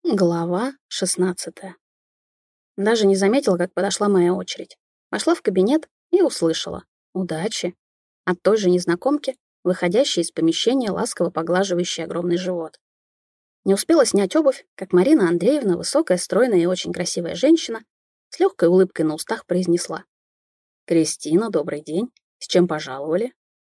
Глава 16. Даже не заметила, как подошла моя очередь. Вошла в кабинет и услышала «удачи» от той же незнакомки, выходящей из помещения, ласково поглаживающей огромный живот. Не успела снять обувь, как Марина Андреевна, высокая, стройная и очень красивая женщина, с легкой улыбкой на устах произнесла: «Кристина, добрый день. С чем пожаловали?»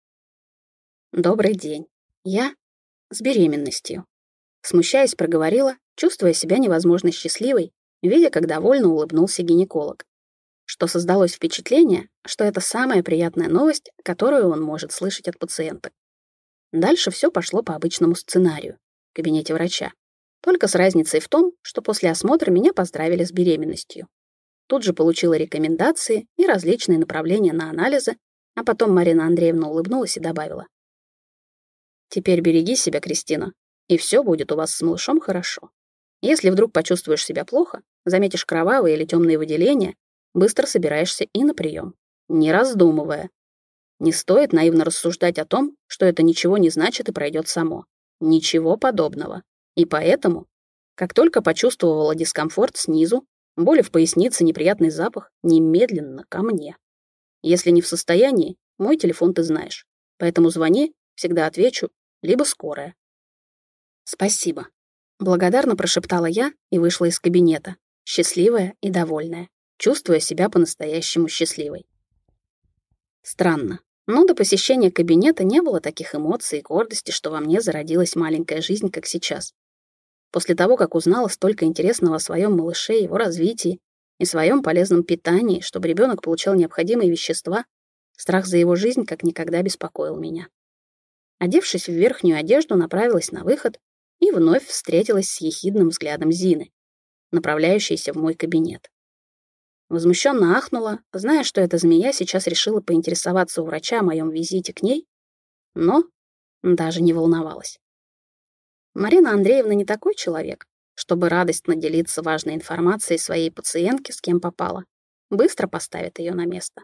«Добрый день. Я с беременностью». Смущаясь, проговорила, чувствуя себя невозможно счастливой, видя, как довольно улыбнулся гинеколог. Что создалось впечатление, что это самая приятная новость, которую он может слышать от пациента. Дальше все пошло по обычному сценарию в кабинете врача. Только с разницей в том, что после осмотра меня поздравили с беременностью. Тут же получила рекомендации и различные направления на анализы, а потом Марина Андреевна улыбнулась и добавила: «Теперь береги себя, Кристина, и все будет у вас с малышом хорошо. Если вдруг почувствуешь себя плохо, заметишь кровавые или темные выделения, быстро собираешься и на прием, не раздумывая. Не стоит наивно рассуждать о том, что это ничего не значит и пройдет само. Ничего подобного. И поэтому, как только почувствовала дискомфорт снизу, боли в пояснице, неприятный запах, немедленно ко мне. Если не в состоянии, мой телефон ты знаешь. Поэтому звони, всегда отвечу, либо скорая». «Спасибо», — благодарно прошептала я и вышла из кабинета, счастливая и довольная, чувствуя себя по-настоящему счастливой. Странно, но до посещения кабинета не было таких эмоций и гордости, что во мне зародилась маленькая жизнь, как сейчас. После того, как узнала столько интересного о своем малыше, его развитии и своем полезном питании, чтобы ребенок получал необходимые вещества, страх за его жизнь как никогда беспокоил меня. Одевшись в верхнюю одежду, направилась на выход и вновь встретилась с ехидным взглядом Зины, направляющейся в мой кабинет. Возмущенно ахнула, зная, что эта змея сейчас решила поинтересоваться у врача о моем визите к ней, но даже не волновалась. Марина Андреевна не такой человек, чтобы радостно делиться важной информацией своей пациентке, с кем попала. Быстро поставит ее на место.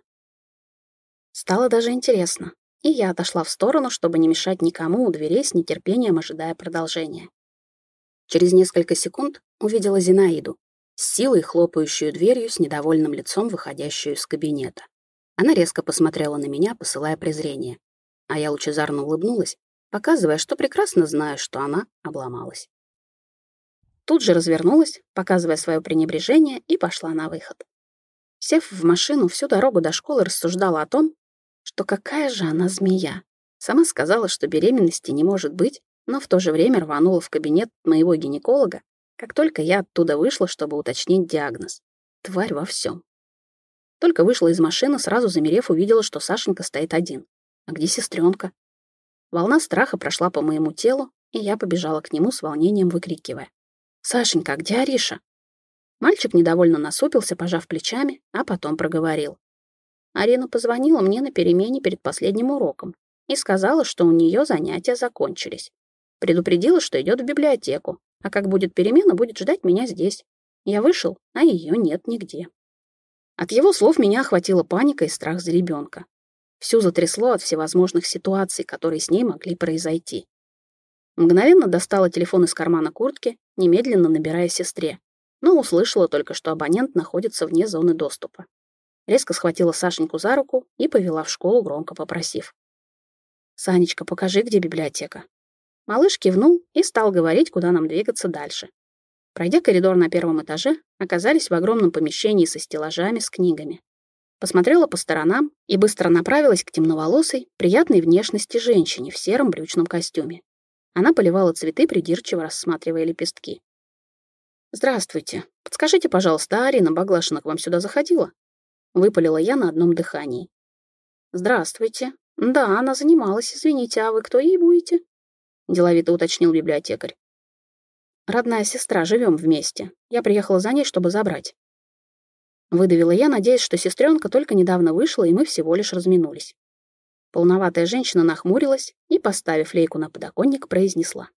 Стало даже интересно, и я отошла в сторону, чтобы не мешать никому у дверей, с нетерпением ожидая продолжения. Через несколько секунд увидела Зинаиду, с силой хлопающую дверью, с недовольным лицом, выходящую из кабинета. Она резко посмотрела на меня, посылая презрение, а я лучезарно улыбнулась, показывая, что прекрасно знаю, что она обломалась. Тут же развернулась, показывая свое пренебрежение, и пошла на выход. Сев в машину, всю дорогу до школы рассуждала о том, что какая же она змея. Сама сказала, что беременности не может быть, но в то же время рванула в кабинет моего гинеколога, как только я оттуда вышла, чтобы уточнить диагноз. Тварь во всем. Только вышла из машины, сразу замерев, увидела, что Сашенька стоит один. А где сестренка? Волна страха прошла по моему телу, и я побежала к нему с волнением, выкрикивая: «Сашенька, а где Ариша?» Мальчик недовольно насупился, пожав плечами, а потом проговорил: «Арина позвонила мне на перемене перед последним уроком и сказала, что у нее занятия закончились. Предупредила, что идет в библиотеку, а как будет перемена, будет ждать меня здесь. Я вышел, а ее нет нигде». От его слов меня охватила паника и страх за ребенка. Всю затрясло от всевозможных ситуаций, которые с ней могли произойти. Мгновенно достала телефон из кармана куртки, немедленно набирая сестре, но услышала только, что абонент находится вне зоны доступа. Резко схватила Сашеньку за руку и повела в школу, громко попросив: «Санечка, покажи, где библиотека». Малыш кивнул и стал говорить, куда нам двигаться дальше. Пройдя коридор на первом этаже, оказались в огромном помещении со стеллажами с книгами. Посмотрела по сторонам и быстро направилась к темноволосой, приятной внешности женщине в сером брючном костюме. Она поливала цветы, придирчиво рассматривая лепестки. «Здравствуйте. Подскажите, пожалуйста, Арина Баглашина к вам сюда заходила?» Выпалила я на одном дыхании. «Здравствуйте. Да, она занималась, извините, а вы кто ей будете?» Деловито уточнил библиотекарь. «Родная сестра, живем вместе. Я приехала за ней, чтобы забрать». Выдавила я, надеясь, что сестренка только недавно вышла, и мы всего лишь разминулись. Полноватая женщина нахмурилась и, поставив лейку на подоконник, произнесла: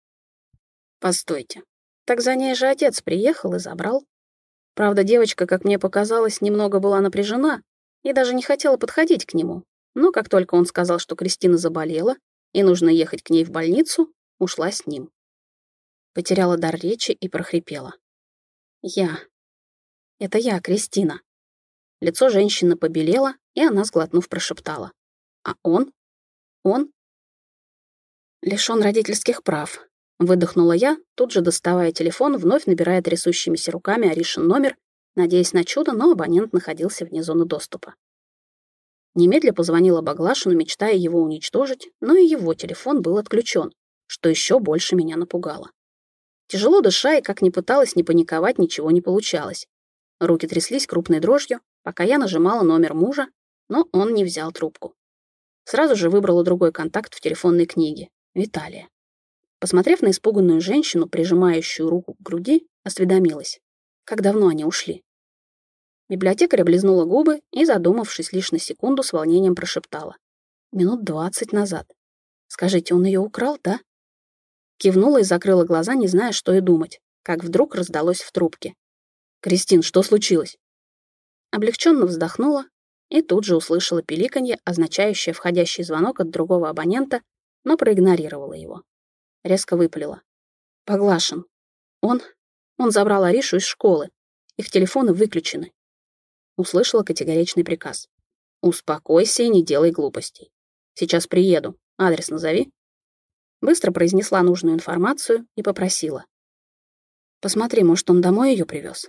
«Постойте, так за ней же отец приехал и забрал. Правда, девочка, как мне показалось, немного была напряжена и даже не хотела подходить к нему, но как только он сказал, что Кристина заболела и нужно ехать к ней в больницу, ушла с ним». Потеряла дар речи и прохрипела: Я. Это я, Кристина. Лицо женщины побелело, и она, сглотнув, прошептала. А он? Он лишён родительских прав. Выдохнула я, тут же доставая телефон, вновь набирая трясущимися руками Аришин номер, надеясь на чудо, но абонент находился вне зоны доступа. Немедля позвонила Баглашину, мечтая его уничтожить, но и его телефон был отключен, что еще больше меня напугало. Тяжело дыша и как ни пыталась не паниковать, ничего не получалось. Руки тряслись крупной дрожью, пока я нажимала номер мужа, но он не взял трубку. Сразу же выбрала другой контакт в телефонной книге — Виталия. Посмотрев на испуганную женщину, прижимающую руку к груди, осведомилась, как давно они ушли. Библиотекарь облизнула губы и, задумавшись лишь на секунду, с волнением прошептала. Минут 20 назад. Скажите, он ее украл, да? Кивнула и закрыла глаза, не зная, что и думать, как вдруг раздалось в трубке. «Кристин, что случилось?» Облегченно вздохнула и тут же услышала пиликанье, означающее входящий звонок от другого абонента, но проигнорировала его. Резко выпалила. «Поглашен. Он забрал Аришу из школы. Их телефоны выключены». Услышала категоричный приказ. «Успокойся и не делай глупостей. Сейчас приеду. Адрес назови». Быстро произнесла нужную информацию и попросила. «Посмотри, может, он домой ее привез?»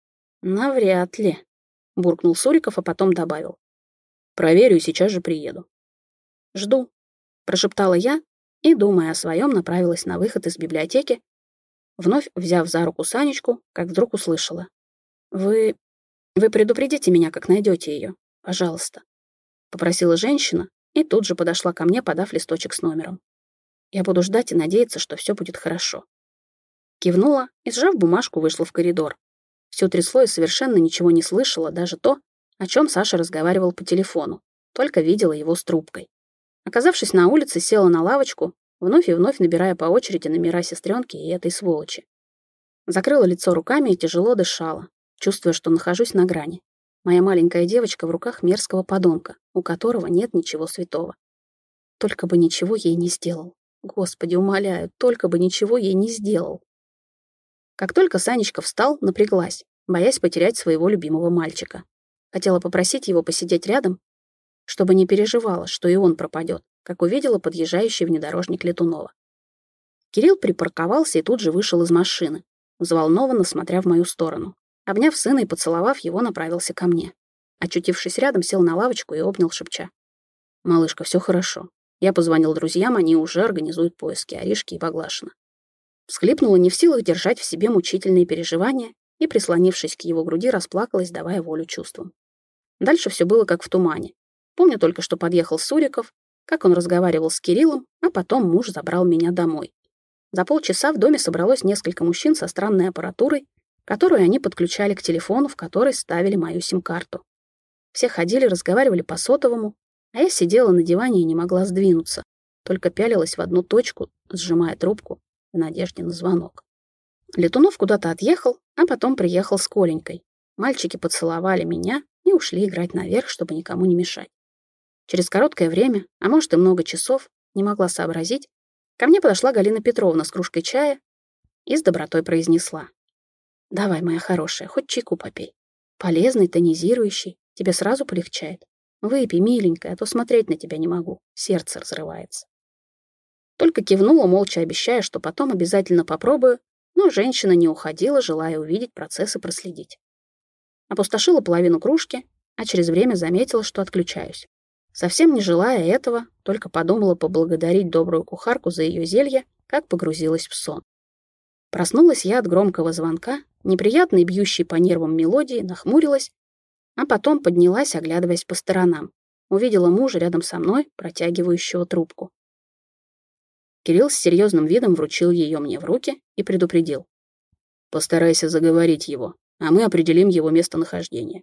«Навряд ли», — буркнул Суриков, а потом добавил. «Проверю и сейчас же приеду». «Жду», — прошептала я и, думая о своем, направилась на выход из библиотеки, вновь взяв за руку Санечку, как вдруг услышала. «Вы предупредите меня, как найдете ее, пожалуйста», — попросила женщина и тут же подошла ко мне, подав листочек с номером. «Я буду ждать и надеяться, что все будет хорошо». Кивнула и, сжав бумажку, вышла в коридор. Все трясло и совершенно ничего не слышала, даже то, о чем Саша разговаривал по телефону, только видела его с трубкой. Оказавшись на улице, села на лавочку, вновь и вновь набирая по очереди номера сестренки и этой сволочи. Закрыла лицо руками и тяжело дышала, чувствуя, что нахожусь на грани. Моя маленькая девочка в руках мерзкого подонка, у которого нет ничего святого. Только бы ничего ей не сделал. Господи, умоляю, только бы ничего ей не сделал. Как только Санечка встал, напряглась, боясь потерять своего любимого мальчика. Хотела попросить его посидеть рядом, чтобы не переживала, что и он пропадет, как увидела подъезжающий внедорожник Летунова. Кирилл припарковался и тут же вышел из машины, взволнованно смотря в мою сторону. Обняв сына и поцеловав его, направился ко мне. Очутившись рядом, сел на лавочку и обнял, шепча. «Малышка, все хорошо. Я позвонил друзьям, они уже организуют поиски Аришки и Баглашина». Всхлипнула, не в силах держать в себе мучительные переживания, и, прислонившись к его груди, расплакалась, давая волю чувствам. Дальше все было как в тумане. Помню только, что подъехал Суриков, как он разговаривал с Кириллом, а потом муж забрал меня домой. За полчаса в доме собралось несколько мужчин со странной аппаратурой, которую они подключали к телефону, в который ставили мою сим-карту. Все ходили, разговаривали по сотовому, а я сидела на диване и не могла сдвинуться, только пялилась в одну точку, сжимая трубку в надежде на звонок. Летунов куда-то отъехал, а потом приехал с Коленькой. Мальчики поцеловали меня и ушли играть наверх, чтобы никому не мешать. Через короткое время, а может и много часов, не могла сообразить, ко мне подошла Галина Петровна с кружкой чая и с добротой произнесла. «Давай, моя хорошая, хоть чайку попей. Полезный, тонизирующий, тебе сразу полегчает. Выпей, миленькая, а то смотреть на тебя не могу, сердце разрывается». Только кивнула, молча обещая, что потом обязательно попробую, но женщина не уходила, желая увидеть процесс и проследить. Опустошила половину кружки, а через время заметила, что отключаюсь. Совсем не желая этого, только подумала поблагодарить добрую кухарку за ее зелье, как погрузилась в сон. Проснулась я от громкого звонка, неприятной бьющей по нервам мелодии, нахмурилась, а потом поднялась, оглядываясь по сторонам. Увидела мужа рядом со мной, протягивающего трубку. Кирилл с серьезным видом вручил ее мне в руки и предупредил. «Постарайся заговорить его, а мы определим его местонахождение».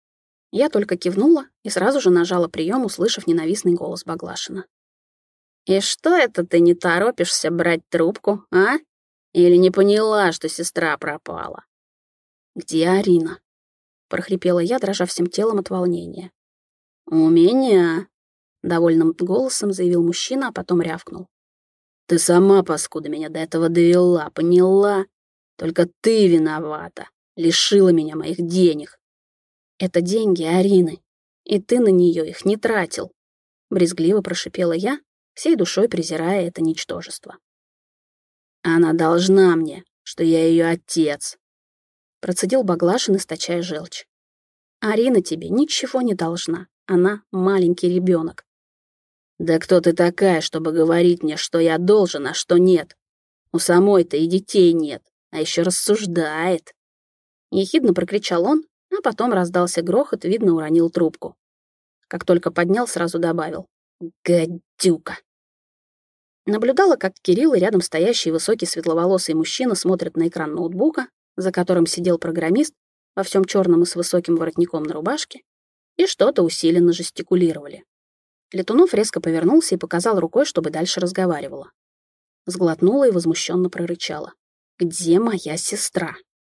Я только кивнула и сразу же нажала прием, услышав ненавистный голос Баглашина. «И что это ты не торопишься брать трубку, а? Или не поняла, что сестра пропала?» «Где Арина?» — прохрипела я, дрожа всем телом от волнения. «У меня», — довольным голосом заявил мужчина, а потом рявкнул. «Ты сама, паскуда, меня до этого довела, поняла? Только ты виновата. Лишила меня моих денег. Это деньги Арины, и ты на нее их не тратил. Брезгливо прошипела я, всей душой презирая это ничтожество. Она должна мне, что я ее отец. Процедил Баглашин, источая желчь. Арина тебе ничего не должна. Она маленький ребенок. Да кто ты такая, чтобы говорить мне, что я должен, а что нет? У самой-то и детей нет, а еще рассуждает. Ехидно прокричал он, а потом раздался грохот, видно, уронил трубку. Как только поднял, сразу добавил: «Гадюка!» Наблюдала, как Кирилл и рядом стоящий высокий светловолосый мужчина смотрят на экран ноутбука, за которым сидел программист во всем черном и с высоким воротником на рубашке, и что-то усиленно жестикулировали. Летунов резко повернулся и показал рукой, чтобы дальше разговаривала. Сглотнула и возмущенно прорычала: «Где моя сестра?»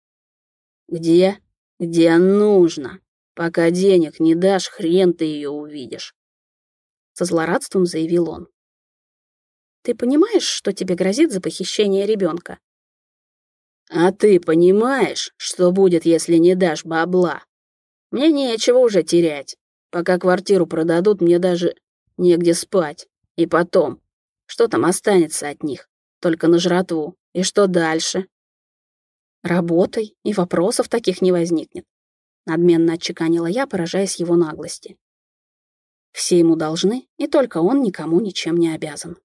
«Где? Где нужно? Пока денег не дашь, хрен ты ее увидишь», — со злорадством заявил он. «Ты понимаешь, что тебе грозит за похищение ребенка?» «А ты понимаешь, что будет, если не дашь бабла? Мне нечего уже терять. Пока квартиру продадут, мне даже негде спать. И потом, что там останется от них? Только на жратву. И что дальше?» «Работай, и вопросов таких не возникнет», — надменно отчеканила я, поражаясь его наглости. Все ему должны, и только он никому ничем не обязан.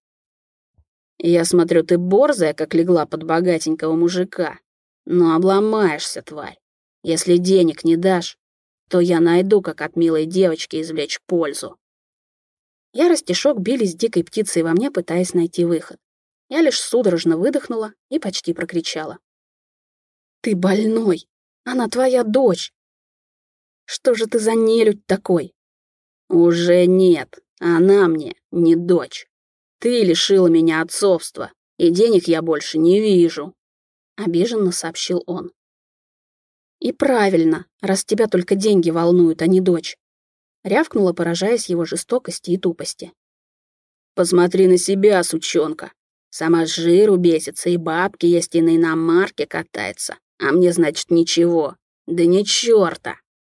«Я смотрю, ты борзая, как легла под богатенького мужика. Но обломаешься, тварь. Если денег не дашь, то я найду, как от милой девочки извлечь пользу». Ярость и шок бились дикой птицей во мне, пытаясь найти выход. Я лишь судорожно выдохнула и почти прокричала: «Ты больной! Она твоя дочь! Что же ты за нелюдь такой?» «Уже нет, она мне не дочь. Ты лишила меня отцовства, и денег я больше не вижу», — обиженно сообщил он. «И правильно, раз тебя только деньги волнуют, а не дочь», — рявкнула, поражаясь его жестокости и тупости. «Посмотри на себя, сучонка. Сама с жиру бесится, и бабки есть, и на иномарке катается. А мне, значит, ничего. Да ни чёрта!»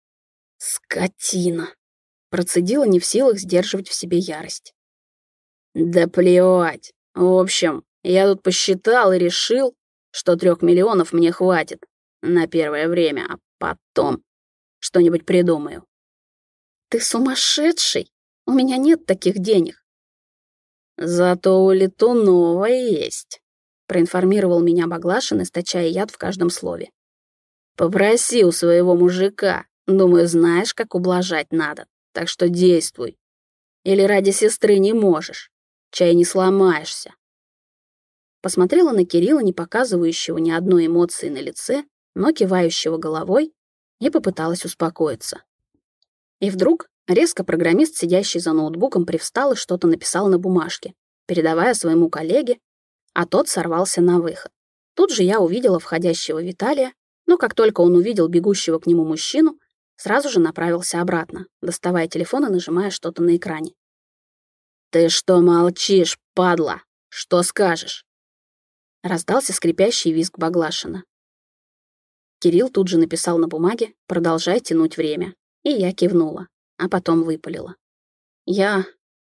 «Скотина!» — процедила, не в силах сдерживать в себе ярость. «Да плевать. В общем, я тут посчитал и решил, что 3 миллионов мне хватит на первое время, а потом что-нибудь придумаю». «Ты сумасшедший? У меня нет таких денег». «Зато у Летунова есть», — проинформировал меня Баглашин, источая яд в каждом слове. «Попроси у своего мужика. Думаю, знаешь, как ублажать надо, так что действуй. Или ради сестры не можешь, чай не сломаешься». Посмотрела на Кирилла, не показывающего ни одной эмоции на лице, но кивающего головой, и попыталась успокоиться. И вдруг резко программист, сидящий за ноутбуком, привстал и что-то написал на бумажке, передавая своему коллеге, а тот сорвался на выход. Тут же я увидела входящего Виталия, но как только он увидел бегущего к нему мужчину, сразу же направился обратно, доставая телефон и нажимая что-то на экране. «Ты что молчишь, падла? Что скажешь?» Раздался скрипящий визг Баглашина. Кирилл тут же написал на бумаге: «Продолжай тянуть время». И я кивнула, а потом выпалила: Я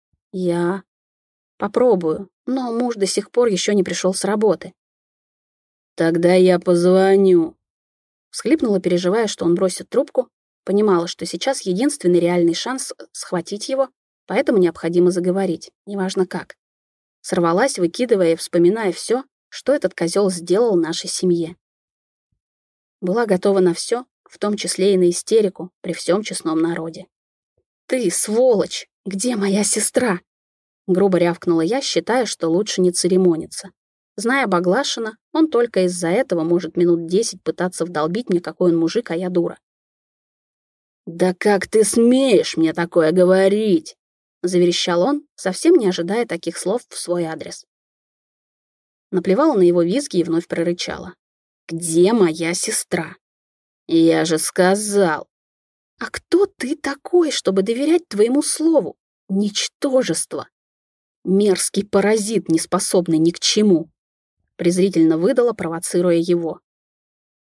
попробую, но муж до сих пор еще не пришел с работы». «Тогда я позвоню», — всхлипнула, переживая, что он бросит трубку. Понимала, что сейчас единственный реальный шанс схватить его, поэтому необходимо заговорить, неважно как. Сорвалась, выкидывая и вспоминая все, что этот козел сделал нашей семье. Была готова на все, в том числе и на истерику при всем честном народе. «Ты, сволочь! Где моя сестра?» Грубо рявкнула я, считая, что лучше не церемониться. Зная Баглашина, он только из-за этого может минут 10 пытаться вдолбить мне, какой он мужик, а я дура. «Да как ты смеешь мне такое говорить?» — заверещал он, совсем не ожидая таких слов в свой адрес. Наплевала на его визги и вновь прорычала: «Где моя сестра?» «Я же сказал». «А кто ты такой, чтобы доверять твоему слову? Ничтожество! Мерзкий паразит, не способный ни к чему!» Презрительно выдала, провоцируя его.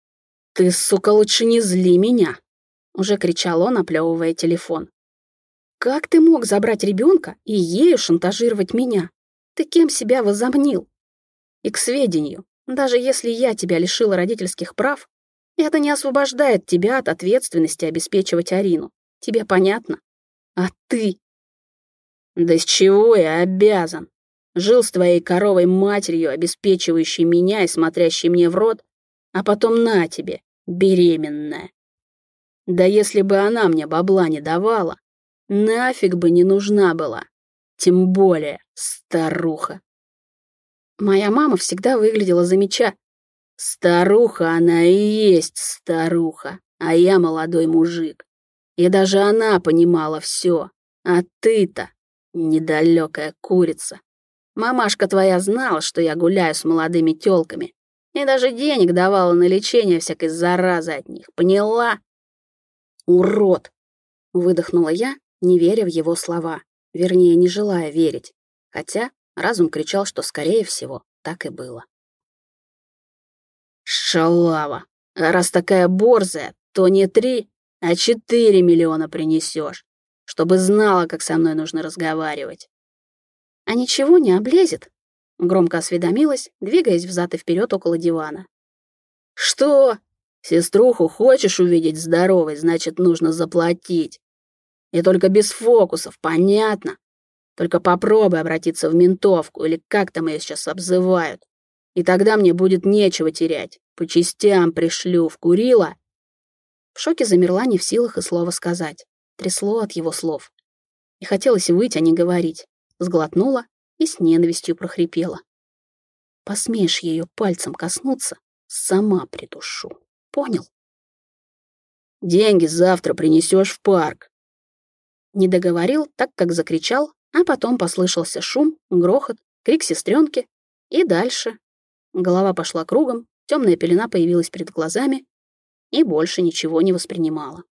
«Ты, сука, лучше не зли меня!» — уже кричал он, оплевывая телефон. «Как ты мог забрать ребенка и ею шантажировать меня? Ты кем себя возомнил? И к сведению, даже если я тебя лишила родительских прав, это не освобождает тебя от ответственности обеспечивать Арину. Тебе понятно? А ты? Да с чего я обязан? Жил с твоей коровой матерью, обеспечивающей меня и смотрящей мне в рот, а потом на тебе, беременная. Да если бы она мне бабла не давала, нафиг бы не нужна была. Тем более старуха. Моя мама всегда выглядела Старуха она и есть старуха, а я молодой мужик. И даже она понимала все, а ты-то недалекая курица. Мамашка твоя знала, что я гуляю с молодыми тёлками, и даже денег давала на лечение всякой заразы от них, поняла? Урод! Выдохнула я, не веря в его слова, вернее, не желая верить, хотя разум кричал, что, скорее всего, так и было. Шалава! А раз такая борзая, то не 3, а 4 миллиона принесешь, чтобы знала, как со мной нужно разговаривать. А ничего не облезет? Громко осведомилась, двигаясь взад и вперед около дивана. Что? Сеструху хочешь увидеть здоровой, значит, нужно заплатить. И только без фокусов, понятно? Только попробуй обратиться в ментовку, или как там ее сейчас обзывают. И тогда мне будет нечего терять. По частям пришлю, вкурила. В шоке замерла, не в силах и слова сказать. Трясло от его слов. И хотелось выть, а не говорить. Сглотнула и с ненавистью прохрипела. Посмеешь ее пальцем коснуться, сама придушу. Понял? Деньги завтра принесешь в парк. Не договорил, так как закричал, а потом послышался шум, грохот, крик сестренки и дальше. Голова пошла кругом, темная пелена появилась перед глазами и больше ничего не воспринимала.